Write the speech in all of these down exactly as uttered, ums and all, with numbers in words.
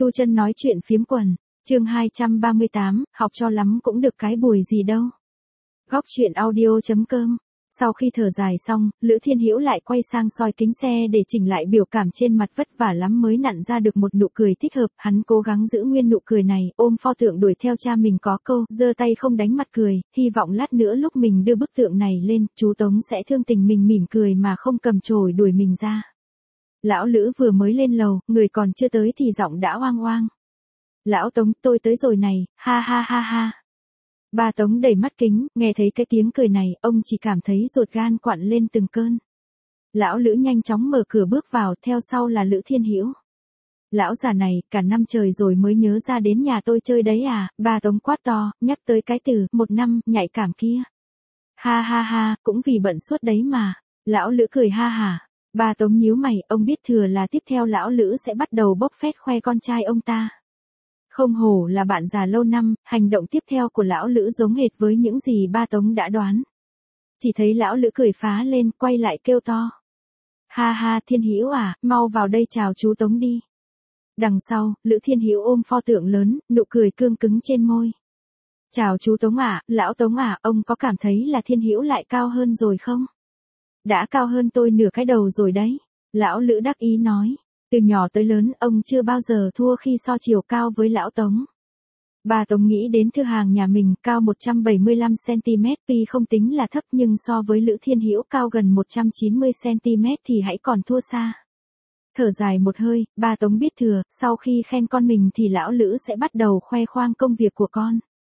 Tu Chân nói chuyện phiếm quần, chương hai trăm ba mươi tám, học cho lắm cũng được cái bùi gì đâu. Góc truyện audio chấm com. Sau khi thở dài xong, Lữ Thiên Hữu lại quay sang soi kính xe để chỉnh lại biểu cảm trên mặt vất vả lắm mới nặn ra được một nụ cười thích hợp, hắn cố gắng giữ nguyên nụ cười này, ôm pho tượng đuổi theo cha mình có câu, giơ tay không đánh mặt cười, hy vọng lát nữa lúc mình đưa bức tượng này lên, chú Tống sẽ thương tình mình mỉm cười mà không cầm chổi đuổi mình ra. Lão Lữ vừa mới lên lầu, người còn chưa tới thì giọng đã oang oang. Lão Tống, tôi tới rồi này, ha ha ha ha. Ba Tống đẩy mắt kính, nghe thấy cái tiếng cười này, ông chỉ cảm thấy ruột gan quặn lên từng cơn. Lão Lữ nhanh chóng mở cửa bước vào, theo sau là Lữ Thiên Hữu. Lão già này, cả năm trời rồi mới nhớ ra đến nhà tôi chơi đấy à, ba Tống quát to, nhắc tới cái từ, một năm, nhạy cảm kia. Ha ha ha, cũng vì bận suốt đấy mà. Lão Lữ cười ha hả. Ba Tống nhíu mày, ông biết thừa là tiếp theo lão Lữ sẽ bắt đầu bốc phét khoe con trai ông ta. Không hổ là bạn già lâu năm, hành động tiếp theo của lão Lữ giống hệt với những gì ba Tống đã đoán. Chỉ thấy lão Lữ cười phá lên, quay lại kêu to. Ha ha, Thiên Hữu à, mau vào đây chào chú Tống đi. Đằng sau, Lữ Thiên Hữu ôm pho tượng lớn, nụ cười cương cứng trên môi. Chào chú Tống à, lão Tống à, ông có cảm thấy là Thiên Hữu lại cao hơn rồi không? Đã cao hơn tôi nửa cái đầu rồi đấy. Lão Lữ đắc ý nói. Từ nhỏ tới lớn, ông chưa bao giờ thua khi so chiều cao với lão Tống. Bà Tống nghĩ đến Thư Hàng nhà mình, cao một trăm bảy mươi lăm xăng-ti-mét, tuy không tính là thấp nhưng so với Lữ Thiên Hữu cao gần một trăm chín mươi xăng-ti-mét thì hãy còn thua xa. Thở dài một hơi, bà Tống biết thừa, sau khi khen con mình thì lão Lữ sẽ bắt đầu khoe khoang công việc của con.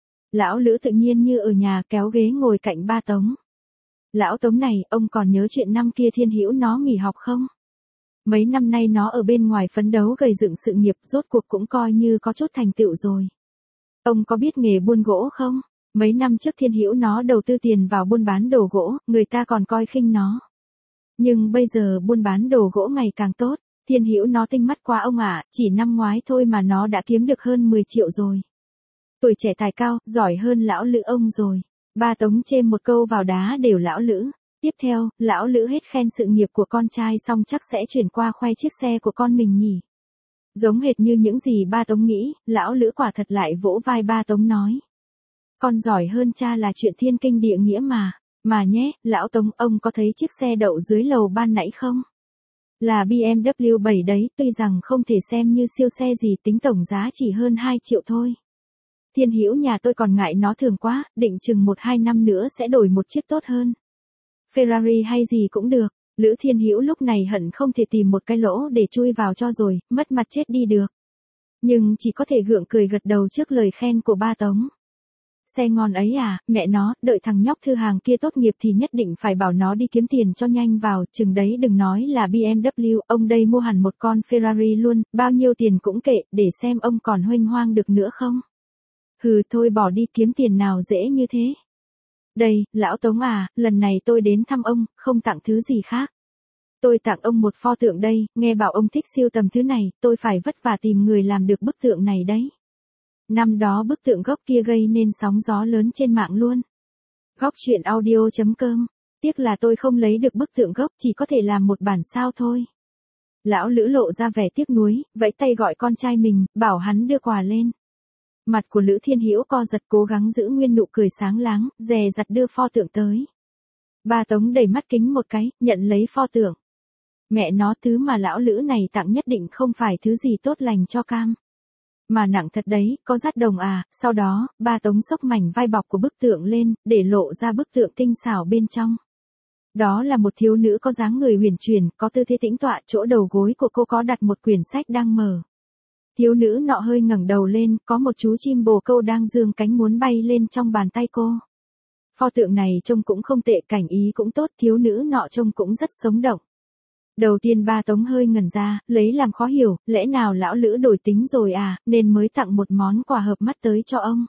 Lão Lữ tự nhiên như ở nhà kéo ghế ngồi cạnh ba Tống. Lão Tống này, ông còn nhớ chuyện năm kia Thiên Hữu nó nghỉ học không? Mấy năm nay nó ở bên ngoài phấn đấu gầy dựng sự nghiệp, rốt cuộc cũng coi như có chút thành tựu rồi. Ông có biết nghề buôn gỗ không? Mấy năm trước Thiên Hữu nó đầu tư tiền vào buôn bán đồ gỗ, người ta còn coi khinh nó. Nhưng bây giờ buôn bán đồ gỗ ngày càng tốt, Thiên Hữu nó tinh mắt quá ông ạ, chỉ năm ngoái thôi mà nó đã kiếm được hơn mười triệu rồi. Tuổi trẻ tài cao, giỏi hơn lão Lữ ông rồi. Ba Tống chêm một câu vào đá đều lão Lữ. Tiếp theo, lão Lữ hết khen sự nghiệp của con trai xong chắc sẽ chuyển qua khoe chiếc xe của con mình nhỉ. Giống hệt như những gì ba Tống nghĩ, lão Lữ quả thật lại vỗ vai ba Tống nói. Con giỏi hơn cha là chuyện thiên kinh địa nghĩa mà. Mà nhé, lão Tống, ông có thấy chiếc xe đậu dưới lầu ban nãy không? Là bê em vê bảy đấy, tuy rằng không thể xem như siêu xe gì, tính tổng giá chỉ hơn hai triệu thôi. Thiên Hữu nhà tôi còn ngại nó thường quá, định chừng một hai năm nữa sẽ đổi một chiếc tốt hơn. Ferrari hay gì cũng được. Lữ Thiên Hữu lúc này hận không thể tìm một cái lỗ để chui vào cho rồi, mất mặt chết đi được. Nhưng chỉ có thể gượng cười gật đầu trước lời khen của ba Tống. Xe ngon ấy à, mẹ nó, đợi thằng nhóc Thư Hàng kia tốt nghiệp thì nhất định phải bảo nó đi kiếm tiền cho nhanh vào, chừng đấy đừng nói là bê em vê, ông đây mua hẳn một con Ferrari luôn, bao nhiêu tiền cũng kệ, để xem ông còn huênh hoang được nữa không. Hừ, thôi bỏ đi, kiếm tiền nào dễ như thế. Đây, lão Tống à, lần này tôi đến thăm ông, không tặng thứ gì khác. Tôi tặng ông một pho tượng đây, nghe bảo ông thích siêu tầm thứ này, tôi phải vất vả tìm người làm được bức tượng này đấy. Năm đó bức tượng gốc kia gây nên sóng gió lớn trên mạng luôn. Góc truyện audio chấm com. Tiếc là tôi không lấy được bức tượng gốc, chỉ có thể làm một bản sao thôi. Lão Lữ lộ ra vẻ tiếc nuối, vẫy tay gọi con trai mình, bảo hắn đưa quà lên. Mặt của Lữ Thiên Hữu co giật, cố gắng giữ nguyên nụ cười sáng láng, dè dặt đưa pho tượng tới. Ba Tống đẩy mắt kính một cái, nhận lấy pho tượng. Mẹ nó, thứ mà lão Lữ này tặng nhất định không phải thứ gì tốt lành cho cam. Mà nặng thật đấy, có dát đồng à. Sau đó, ba Tống xốc mảnh vai bọc của bức tượng lên, để lộ ra bức tượng tinh xảo bên trong. Đó là một thiếu nữ có dáng người huyền chuyển, có tư thế tĩnh tọa, chỗ đầu gối của cô có đặt một quyển sách đang mở. Thiếu nữ nọ hơi ngẩng đầu lên, có một chú chim bồ câu đang dương cánh muốn bay lên trong bàn tay cô. Pho tượng này trông cũng không tệ, cảnh ý cũng tốt, thiếu nữ nọ trông cũng rất sống động. Đầu tiên ba Tống hơi ngẩn ra, lấy làm khó hiểu, lẽ nào lão Lữ đổi tính rồi à, nên mới tặng một món quà hợp mắt tới cho ông.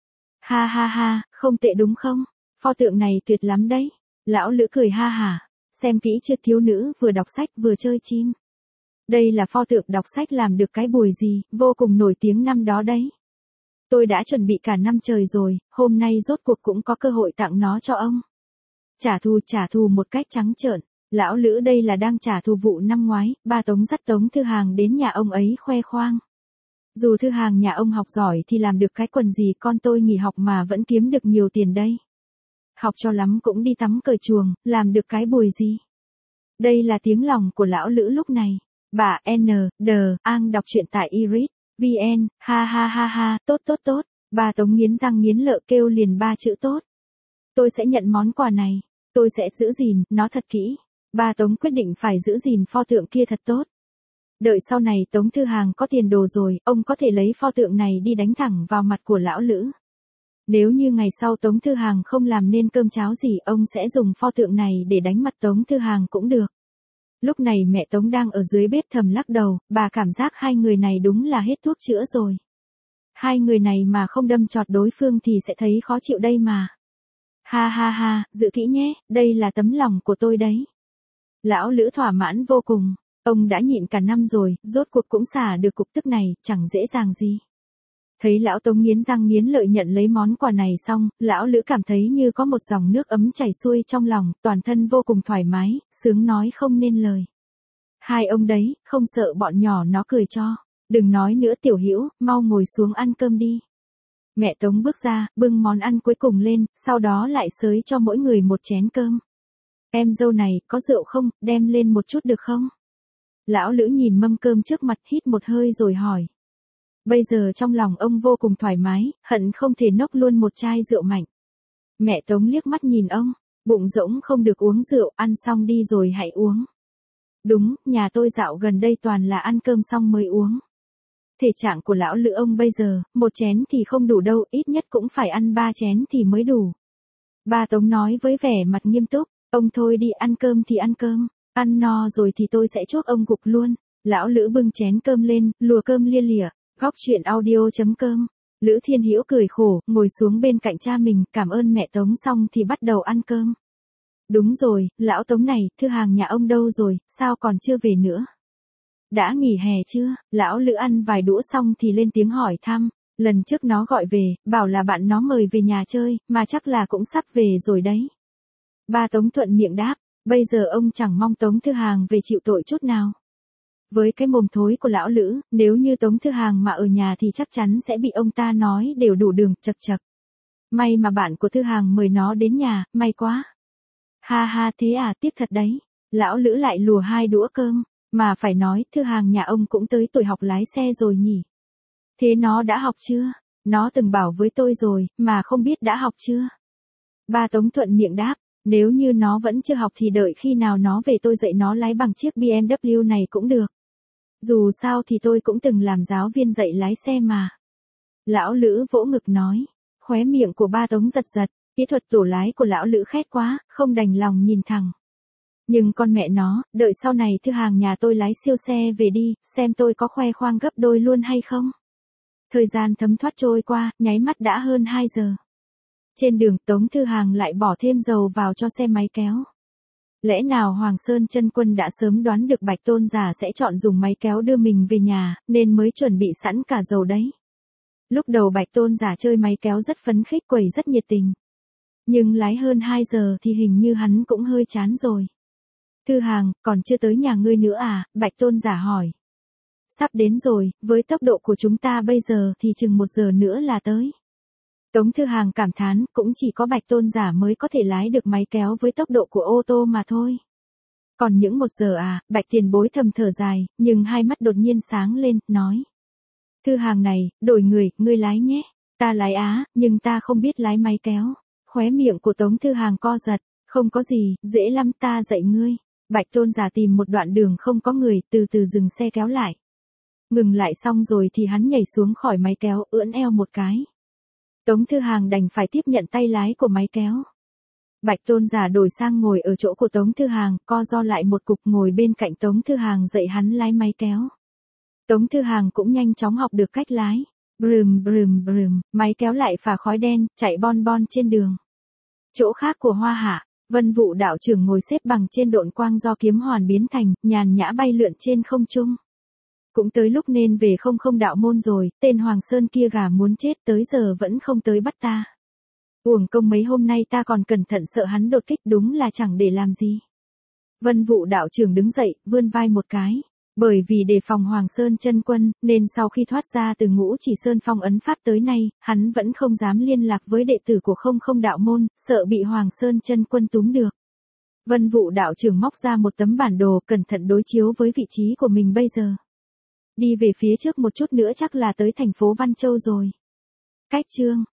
Ha ha ha, không tệ đúng không? Pho tượng này tuyệt lắm đấy. Lão Lữ cười ha hả, xem kỹ chưa, thiếu nữ vừa đọc sách vừa chơi chim. Đây là pho tượng đọc sách làm được cái bùi gì, vô cùng nổi tiếng năm đó đấy. Tôi đã chuẩn bị cả năm trời rồi, hôm nay rốt cuộc cũng có cơ hội tặng nó cho ông. Trả thù trả thù một cách trắng trợn. Lão Lữ đây là đang trả thù vụ năm ngoái, ba Tống dắt Tống Thư Hàng đến nhà ông ấy khoe khoang. Dù Thư Hàng nhà ông học giỏi thì làm được cái quần gì, con tôi nghỉ học mà vẫn kiếm được nhiều tiền đây. Học cho lắm cũng đi tắm cởi chuồng, làm được cái bùi gì. Đây là tiếng lòng của lão Lữ lúc này. Bà N. D. Ang đọc truyện tại iris chấm vn, ha ha ha ha, tốt tốt tốt. Bà Tống nghiến răng nghiến lợi kêu liền ba chữ tốt. Tôi sẽ nhận món quà này, tôi sẽ giữ gìn nó thật kỹ. Bà Tống quyết định phải giữ gìn pho tượng kia thật tốt. Đợi sau này Tống Thư Hàng có tiền đồ rồi, ông có thể lấy pho tượng này đi đánh thẳng vào mặt của lão Lữ. Nếu như ngày sau Tống Thư Hàng không làm nên cơm cháo gì, ông sẽ dùng pho tượng này để đánh mặt Tống Thư Hàng cũng được. Lúc này mẹ Tống đang ở dưới bếp thầm lắc đầu, bà cảm giác hai người này đúng là hết thuốc chữa rồi. Hai người này mà không đâm chọt đối phương thì sẽ thấy khó chịu đây mà. Ha ha ha, giữ kỹ nhé, đây là tấm lòng của tôi đấy. Lão Lữ thỏa mãn vô cùng, ông đã nhịn cả năm rồi, rốt cuộc cũng xả được cục tức này, chẳng dễ dàng gì. Thấy lão Tống nghiến răng nghiến lợi nhận lấy món quà này xong, lão Lữ cảm thấy như có một dòng nước ấm chảy xuôi trong lòng, toàn thân vô cùng thoải mái, sướng nói không nên lời. Hai ông đấy, không sợ bọn nhỏ nó cười cho. Đừng nói nữa Tiểu Hữu, mau ngồi xuống ăn cơm đi. Mẹ Tống bước ra, bưng món ăn cuối cùng lên, sau đó lại xới cho mỗi người một chén cơm. Em dâu này, có rượu không, đem lên một chút được không? Lão Lữ nhìn mâm cơm trước mặt hít một hơi rồi hỏi. Bây giờ trong lòng ông vô cùng thoải mái, hận không thể nốc luôn một chai rượu mạnh. Mẹ Tống liếc mắt nhìn ông, bụng rỗng không được uống rượu, ăn xong đi rồi hãy uống. Đúng, nhà tôi dạo gần đây toàn là ăn cơm xong mới uống. Thể trạng của lão Lữ ông bây giờ, một chén thì không đủ đâu, ít nhất cũng phải ăn ba chén thì mới đủ. Bà Tống nói với vẻ mặt nghiêm túc, ông thôi đi, ăn cơm thì ăn cơm, ăn no rồi thì tôi sẽ chuốc ông gục luôn. Lão Lữ bưng chén cơm lên, lùa cơm lia lịa. Góc truyện audio chấm com. Lữ Thiên Hữu cười khổ, ngồi xuống bên cạnh cha mình, cảm ơn mẹ Tống xong thì bắt đầu ăn cơm. Đúng rồi, lão Tống này, Thư Hàng nhà ông đâu rồi, sao còn chưa về nữa? Đã nghỉ hè chưa? Lão Lữ ăn vài đũa xong thì lên tiếng hỏi thăm. Lần trước nó gọi về, bảo là bạn nó mời về nhà chơi, mà chắc là cũng sắp về rồi đấy. Ba Tống thuận miệng đáp, bây giờ ông chẳng mong Tống Thư Hàng về chịu tội chút nào. Với cái mồm thối của lão Lữ, nếu như Tống Thư Hàng mà ở nhà thì chắc chắn sẽ bị ông ta nói đều đủ đường, chật chật. May mà bạn của Thư Hàng mời nó đến nhà, may quá. Ha ha, thế à, tiếc thật đấy. Lão Lữ lại lùa hai đũa cơm, mà phải nói Thư Hàng nhà ông cũng tới tuổi học lái xe rồi nhỉ. Thế nó đã học chưa? Nó từng bảo với tôi rồi, mà không biết đã học chưa? Ba Tống thuận miệng đáp, nếu như nó vẫn chưa học thì đợi khi nào nó về tôi dạy nó lái bằng chiếc bê em vê này cũng được. Dù sao thì tôi cũng từng làm giáo viên dạy lái xe mà. Lão Lữ vỗ ngực nói, khóe miệng của ba Tống giật giật, kỹ thuật tổ lái của lão Lữ khét quá, không đành lòng nhìn thẳng. Nhưng con mẹ nó, đợi sau này Thư Hàng nhà tôi lái siêu xe về đi, xem tôi có khoe khoang gấp đôi luôn hay không. Thời gian thấm thoát trôi qua, nháy mắt đã hơn hai giờ. Trên đường Tống Thư Hàng lại bỏ thêm dầu vào cho xe máy kéo. Lẽ nào Hoàng Sơn Chân Quân đã sớm đoán được Bạch Tôn giả sẽ chọn dùng máy kéo đưa mình về nhà, nên mới chuẩn bị sẵn cả dầu đấy. Lúc đầu Bạch Tôn giả chơi máy kéo rất phấn khích, quẩy rất nhiệt tình. Nhưng lái hơn hai giờ thì hình như hắn cũng hơi chán rồi. Thư Hàng, còn chưa tới nhà ngươi nữa à? Bạch Tôn giả hỏi. Sắp đến rồi, với tốc độ của chúng ta bây giờ thì chừng một giờ nữa là tới. Tống Thư Hàng cảm thán, cũng chỉ có Bạch Tôn giả mới có thể lái được máy kéo với tốc độ của ô tô mà thôi. Còn những một giờ à, Bạch Tiền Bối thầm thở dài, nhưng hai mắt đột nhiên sáng lên, nói. Thư Hàng này, đổi người, ngươi lái nhé. Ta lái á, nhưng ta không biết lái máy kéo. Khóe miệng của Tống Thư Hàng co giật, không có gì, dễ lắm, ta dạy ngươi. Bạch Tôn giả tìm một đoạn đường không có người, từ từ dừng xe kéo lại. Ngừng lại xong rồi thì hắn nhảy xuống khỏi máy kéo, ưỡn eo một cái. Tống Thư Hàng đành phải tiếp nhận tay lái của máy kéo. Bạch Tôn giả đổi sang ngồi ở chỗ của Tống Thư Hàng, co ro lại một cục ngồi bên cạnh Tống Thư Hàng dạy hắn lái máy kéo. Tống Thư Hàng cũng nhanh chóng học được cách lái. Brùm brùm brùm, máy kéo lại phả khói đen, chạy bon bon trên đường. Chỗ khác của Hoa Hạ, Vân Vũ đạo trưởng ngồi xếp bằng trên độn quang do kiếm hoàn biến thành, nhàn nhã bay lượn trên không trung. Cũng tới lúc nên về không không đạo môn rồi, tên Hoàng Sơn kia gà muốn chết tới giờ vẫn không tới bắt ta. Uổng công mấy hôm nay ta còn cẩn thận sợ hắn đột kích, đúng là chẳng để làm gì. Vân Vũ đạo trưởng đứng dậy, vươn vai một cái. Bởi vì đề phòng Hoàng Sơn Chân Quân, nên sau khi thoát ra từ Ngũ Chỉ Sơn phong ấn pháp tới nay, hắn vẫn không dám liên lạc với đệ tử của Không Không đạo môn, sợ bị Hoàng Sơn Chân Quân túm được. Vân Vũ đạo trưởng móc ra một tấm bản đồ, cẩn thận đối chiếu với vị trí của mình bây giờ. Đi về phía trước một chút nữa chắc là tới thành phố Văn Châu rồi. Cách chương